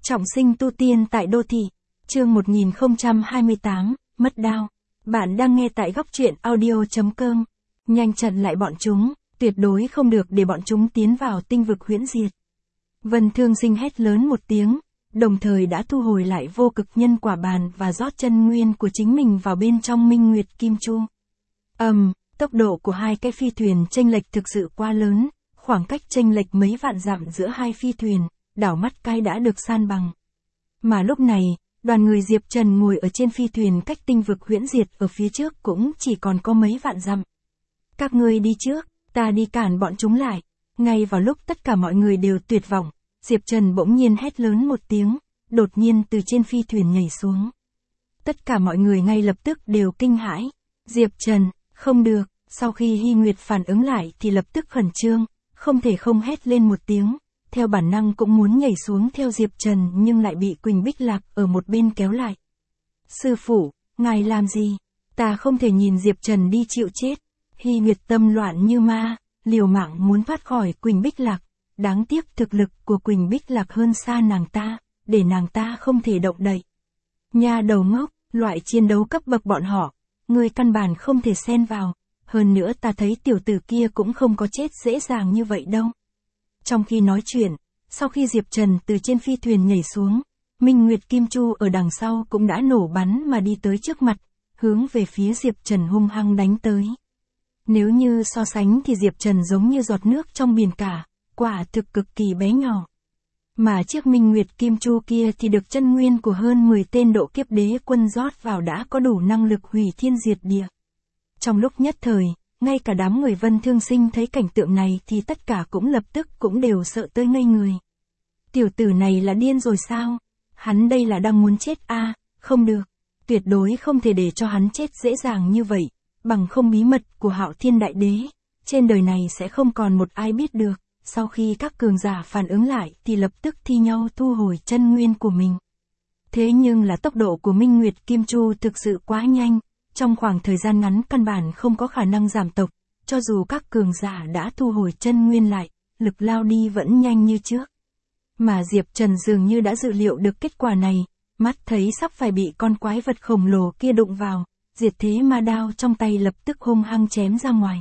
Trọng sinh tu tiên tại đô thị. Chương 1028, mất đao. Bạn đang nghe tại góc truyện audio.com. Nhanh chặn lại bọn chúng, tuyệt đối không được để bọn chúng tiến vào tinh vực huyễn diệt. Vân Thương Sinh hét lớn một tiếng, đồng thời đã thu hồi lại vô cực nhân quả bàn và rót chân nguyên của chính mình vào bên trong Minh Nguyệt Kim Chu. Tốc độ của hai cái phi thuyền chênh lệch thực sự quá lớn, khoảng cách chênh lệch mấy vạn dặm giữa hai phi thuyền, đảo mắt cái đã được san bằng. Mà lúc này, đoàn người Diệp Trần ngồi ở trên phi thuyền cách tinh vực huyễn diệt ở phía trước cũng chỉ còn có mấy vạn dặm. Các ngươi đi trước, ta đi cản bọn chúng lại. Ngay vào lúc tất cả mọi người đều tuyệt vọng, Diệp Trần bỗng nhiên hét lớn một tiếng, đột nhiên từ trên phi thuyền nhảy xuống. Tất cả mọi người ngay lập tức đều kinh hãi. Diệp Trần, không được, sau khi Hy Nguyệt phản ứng lại thì lập tức khẩn trương, không thể không hét lên một tiếng. Theo bản năng cũng muốn nhảy xuống theo Diệp Trần nhưng lại bị Quỳnh Bích Lạc ở một bên kéo lại. Sư phụ, ngài làm gì? Ta không thể nhìn Diệp Trần đi chịu chết. Hy Nguyệt tâm loạn như ma, liều mạng muốn thoát khỏi Quỳnh Bích Lạc. Đáng tiếc thực lực của Quỳnh Bích Lạc hơn xa nàng ta, để nàng ta không thể động đậy. Nha đầu ngốc, loại chiến đấu cấp bậc bọn họ, ngươi căn bản không thể xen vào. Hơn nữa ta thấy tiểu tử kia cũng không có chết dễ dàng như vậy đâu. Trong khi nói chuyện, sau khi Diệp Trần từ trên phi thuyền nhảy xuống, Minh Nguyệt Kim Chu ở đằng sau cũng đã nổ bắn mà đi tới trước mặt, hướng về phía Diệp Trần hung hăng đánh tới. Nếu như so sánh thì Diệp Trần giống như giọt nước trong biển cả, quả thực cực kỳ bé nhỏ. Mà chiếc Minh Nguyệt Kim Chu kia thì được chân nguyên của hơn 10 tên độ kiếp đế quân rót vào đã có đủ năng lực hủy thiên diệt địa. Trong lúc nhất thời, ngay cả đám người Vân Thương Sinh thấy cảnh tượng này thì tất cả cũng lập tức cũng đều sợ tới ngây người. Tiểu tử này là điên rồi sao? Hắn đây là đang muốn chết à? Không được. Tuyệt đối không thể để cho hắn chết dễ dàng như vậy, bằng không bí mật của Hạo Thiên Đại Đế. Trên đời này sẽ không còn một ai biết được. Sau khi các cường giả phản ứng lại thì lập tức thi nhau thu hồi chân nguyên của mình. Thế nhưng là tốc độ của Minh Nguyệt Kim Chu thực sự quá nhanh. Trong khoảng thời gian ngắn căn bản không có khả năng giảm tốc, cho dù các cường giả đã thu hồi chân nguyên lại, lực lao đi vẫn nhanh như trước. Mà Diệp Trần dường như đã dự liệu được kết quả này, mắt thấy sắp phải bị con quái vật khổng lồ kia đụng vào, diệt thế ma đao trong tay lập tức hung hăng chém ra ngoài.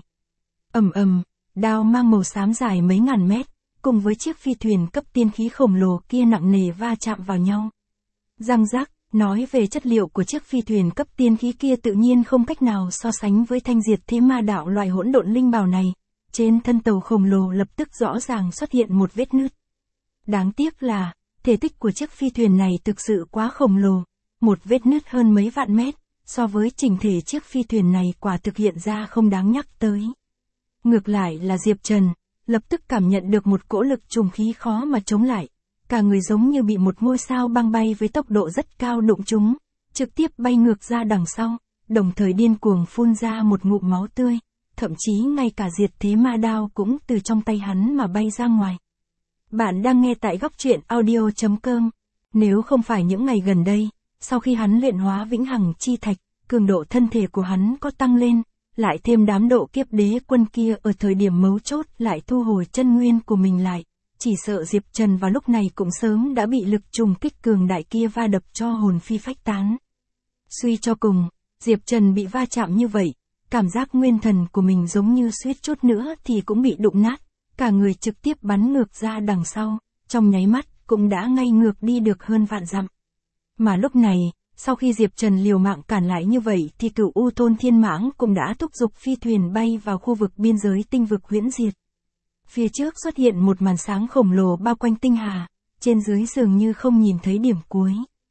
Đao mang màu xám dài mấy ngàn mét, cùng với chiếc phi thuyền cấp tiên khí khổng lồ kia nặng nề va chạm vào nhau. Răng rắc. Nói về chất liệu của chiếc phi thuyền cấp tiên khí kia tự nhiên không cách nào so sánh với thanh diệt thế ma đạo loại hỗn độn linh bảo này. Trên thân tàu khổng lồ lập tức rõ ràng xuất hiện một vết nứt. Đáng tiếc là, thể tích của chiếc phi thuyền này thực sự quá khổng lồ. Một vết nứt hơn mấy vạn mét, so với chỉnh thể chiếc phi thuyền này quả thực hiện ra không đáng nhắc tới. Ngược lại là Diệp Trần, lập tức cảm nhận được một cỗ lực trùng khí khó mà chống lại. Cả người giống như bị một ngôi sao băng bay với tốc độ rất cao đụng trúng, trực tiếp bay ngược ra đằng sau, đồng thời điên cuồng phun ra một ngụm máu tươi, thậm chí ngay cả diệt thế ma đao cũng từ trong tay hắn mà bay ra ngoài. Bạn đang nghe tại góc truyện audio.com. Nếu không phải những ngày gần đây, sau khi hắn luyện hóa vĩnh hằng chi thạch, cường độ thân thể của hắn có tăng lên, lại thêm đám độ kiếp đế quân kia ở thời điểm mấu chốt lại thu hồi chân nguyên của mình lại. Chỉ sợ Diệp Trần vào lúc này cũng sớm đã bị lực trùng kích cường đại kia va đập cho hồn phi phách tán. Suy cho cùng, Diệp Trần bị va chạm như vậy, cảm giác nguyên thần của mình giống như suýt chút nữa thì cũng bị đụng nát, cả người trực tiếp bắn ngược ra đằng sau, trong nháy mắt cũng đã ngay ngược đi được hơn vạn dặm. Mà lúc này, sau khi Diệp Trần liều mạng cản lại như vậy thì Cửu U Thôn Thiên Mãng cũng đã thúc giục phi thuyền bay vào khu vực biên giới tinh vực huyễn diệt. Phía trước xuất hiện một màn sáng khổng lồ bao quanh tinh hà, trên dưới dường như không nhìn thấy điểm cuối.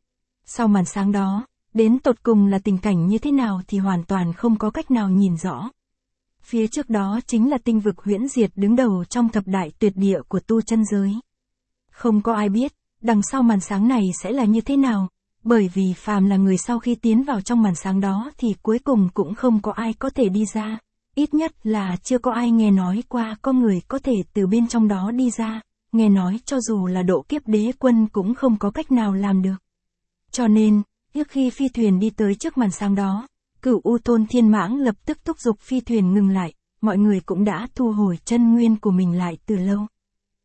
Sau màn sáng đó, đến tột cùng là tình cảnh như thế nào thì hoàn toàn không có cách nào nhìn rõ. Phía trước đó chính là tinh vực huyễn diệt đứng đầu trong thập đại tuyệt địa của tu chân giới. Không có ai biết, đằng sau màn sáng này sẽ là như thế nào, bởi vì phàm là người sau khi tiến vào trong màn sáng đó thì cuối cùng cũng không có ai có thể đi ra. Ít nhất là chưa có ai nghe nói qua có người có thể từ bên trong đó đi ra, nghe nói cho dù là độ kiếp đế quân cũng không có cách nào làm được. Cho nên, trước khi phi thuyền đi tới trước màn sáng đó, Cửu U Thôn Thiên Mãng lập tức thúc giục phi thuyền ngừng lại, mọi người cũng đã thu hồi chân nguyên của mình lại từ lâu.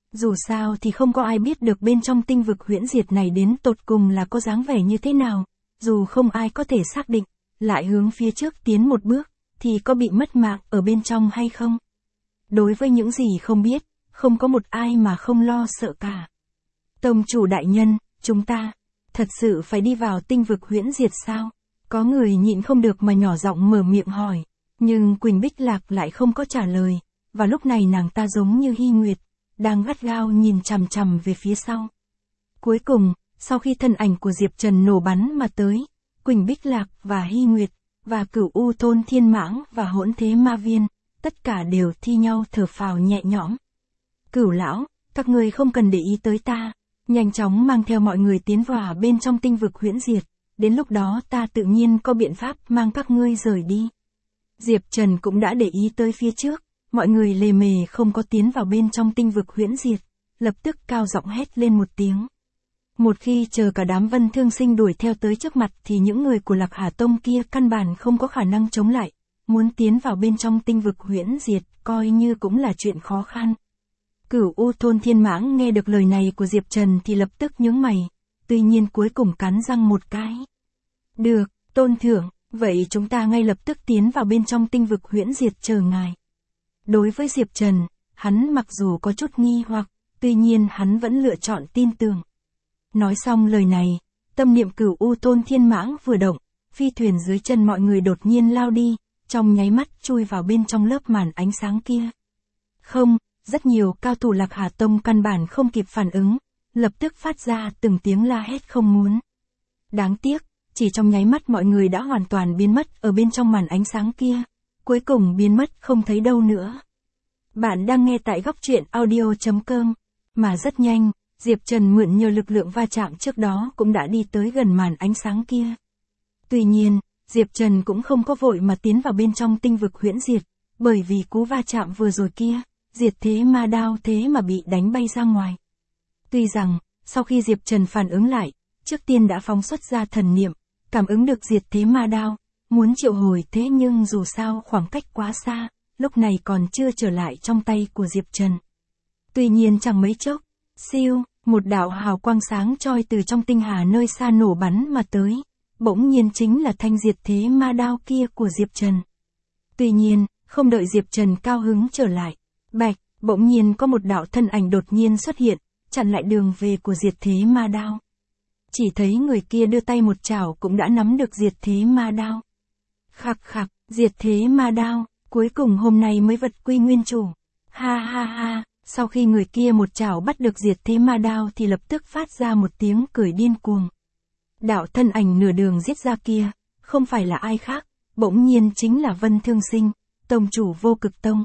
Dù sao thì không có ai biết được bên trong tinh vực huyễn diệt này đến tột cùng là có dáng vẻ như thế nào, dù không ai có thể xác định, lại hướng phía trước tiến một bước, thì có bị mất mạng ở bên trong hay không. Đối với những gì không biết, không có một ai mà không lo sợ cả. Tông chủ đại nhân, chúng ta, thật sự phải đi vào tinh vực huyễn diệt sao? Có người nhịn không được mà nhỏ giọng mở miệng hỏi, nhưng Quỳnh Bích Lạc lại không có trả lời, và lúc này nàng ta giống như Hy Nguyệt, đang gắt gao nhìn chằm chằm về phía sau. Cuối cùng, sau khi thân ảnh của Diệp Trần nổ bắn mà tới, Quỳnh Bích Lạc và Hy Nguyệt, và Cửu U Thôn Thiên Mãng và Hỗn Thế Ma Viên, tất cả đều thi nhau thở phào nhẹ nhõm. Cửu lão, các người không cần để ý tới ta, nhanh chóng mang theo mọi người tiến vào bên trong tinh vực huyễn diệt, đến lúc đó ta tự nhiên có biện pháp mang các ngươi rời đi. Diệp Trần cũng đã để ý tới phía trước, mọi người lề mề không có tiến vào bên trong tinh vực huyễn diệt, lập tức cao giọng hét lên một tiếng. Một khi chờ cả đám Vân Thương Sinh đuổi theo tới trước mặt thì những người của Lạc Hà Tông kia căn bản không có khả năng chống lại, muốn tiến vào bên trong tinh vực huyễn diệt coi như cũng là chuyện khó khăn. Cửu U Thôn Thiên Mãng nghe được lời này của Diệp Trần thì lập tức nhướng mày, tuy nhiên cuối cùng cắn răng một cái. Được, tôn thượng, vậy chúng ta ngay lập tức tiến vào bên trong tinh vực huyễn diệt chờ ngài. Đối với Diệp Trần, hắn mặc dù có chút nghi hoặc, tuy nhiên hắn vẫn lựa chọn tin tưởng. Nói xong lời này, tâm niệm Cửu U Thôn Thiên Mãng vừa động, phi thuyền dưới chân mọi người đột nhiên lao đi, trong nháy mắt chui vào bên trong lớp màn ánh sáng kia. Không, rất nhiều cao thủ Lạc Hà Tông căn bản không kịp phản ứng, lập tức phát ra từng tiếng la hét không muốn. Đáng tiếc, chỉ trong nháy mắt mọi người đã hoàn toàn biến mất ở bên trong màn ánh sáng kia, cuối cùng biến mất không thấy đâu nữa. Bạn đang nghe tại góc truyện audio.com, mà rất nhanh, Diệp Trần mượn nhờ lực lượng va chạm trước đó cũng đã đi tới gần màn ánh sáng kia. Tuy nhiên, Diệp Trần cũng không có vội mà tiến vào bên trong tinh vực huyễn diệt, bởi vì cú va chạm vừa rồi kia, diệt thế ma đao thế mà bị đánh bay ra ngoài. Tuy rằng, sau khi Diệp Trần phản ứng lại, trước tiên đã phóng xuất ra thần niệm, cảm ứng được diệt thế ma đao, muốn triệu hồi thế nhưng dù sao khoảng cách quá xa, lúc này còn chưa trở lại trong tay của Diệp Trần. Tuy nhiên chẳng mấy chốc, siêu, một đạo hào quang sáng choi từ trong tinh hà nơi xa nổ bắn mà tới, bỗng nhiên chính là thanh diệt thế ma đao kia của Diệp Trần. Tuy nhiên, không đợi Diệp Trần cao hứng trở lại, bạch, bỗng nhiên có một đạo thân ảnh đột nhiên xuất hiện, chặn lại đường về của diệt thế ma đao. Chỉ thấy người kia đưa tay một chảo cũng đã nắm được diệt thế ma đao. Khặc khặc, diệt thế ma đao, cuối cùng hôm nay mới vật quy nguyên chủ. Ha ha ha, sau khi người kia một chảo bắt được diệt thế ma đao thì lập tức phát ra một tiếng cười điên cuồng. Đạo thân ảnh nửa đường giết ra kia, không phải là ai khác, bỗng nhiên chính là Vân Thương Sinh, tông chủ Vô Cực Tông.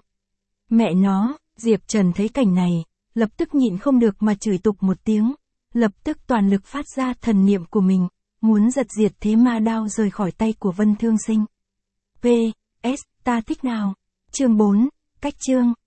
Mẹ nó, Diệp Trần thấy cảnh này, lập tức nhịn không được mà chửi tục một tiếng, lập tức toàn lực phát ra thần niệm của mình, muốn giật diệt thế ma đao rời khỏi tay của Vân Thương Sinh. PS, ta thích nào. Chương 4, cách chương.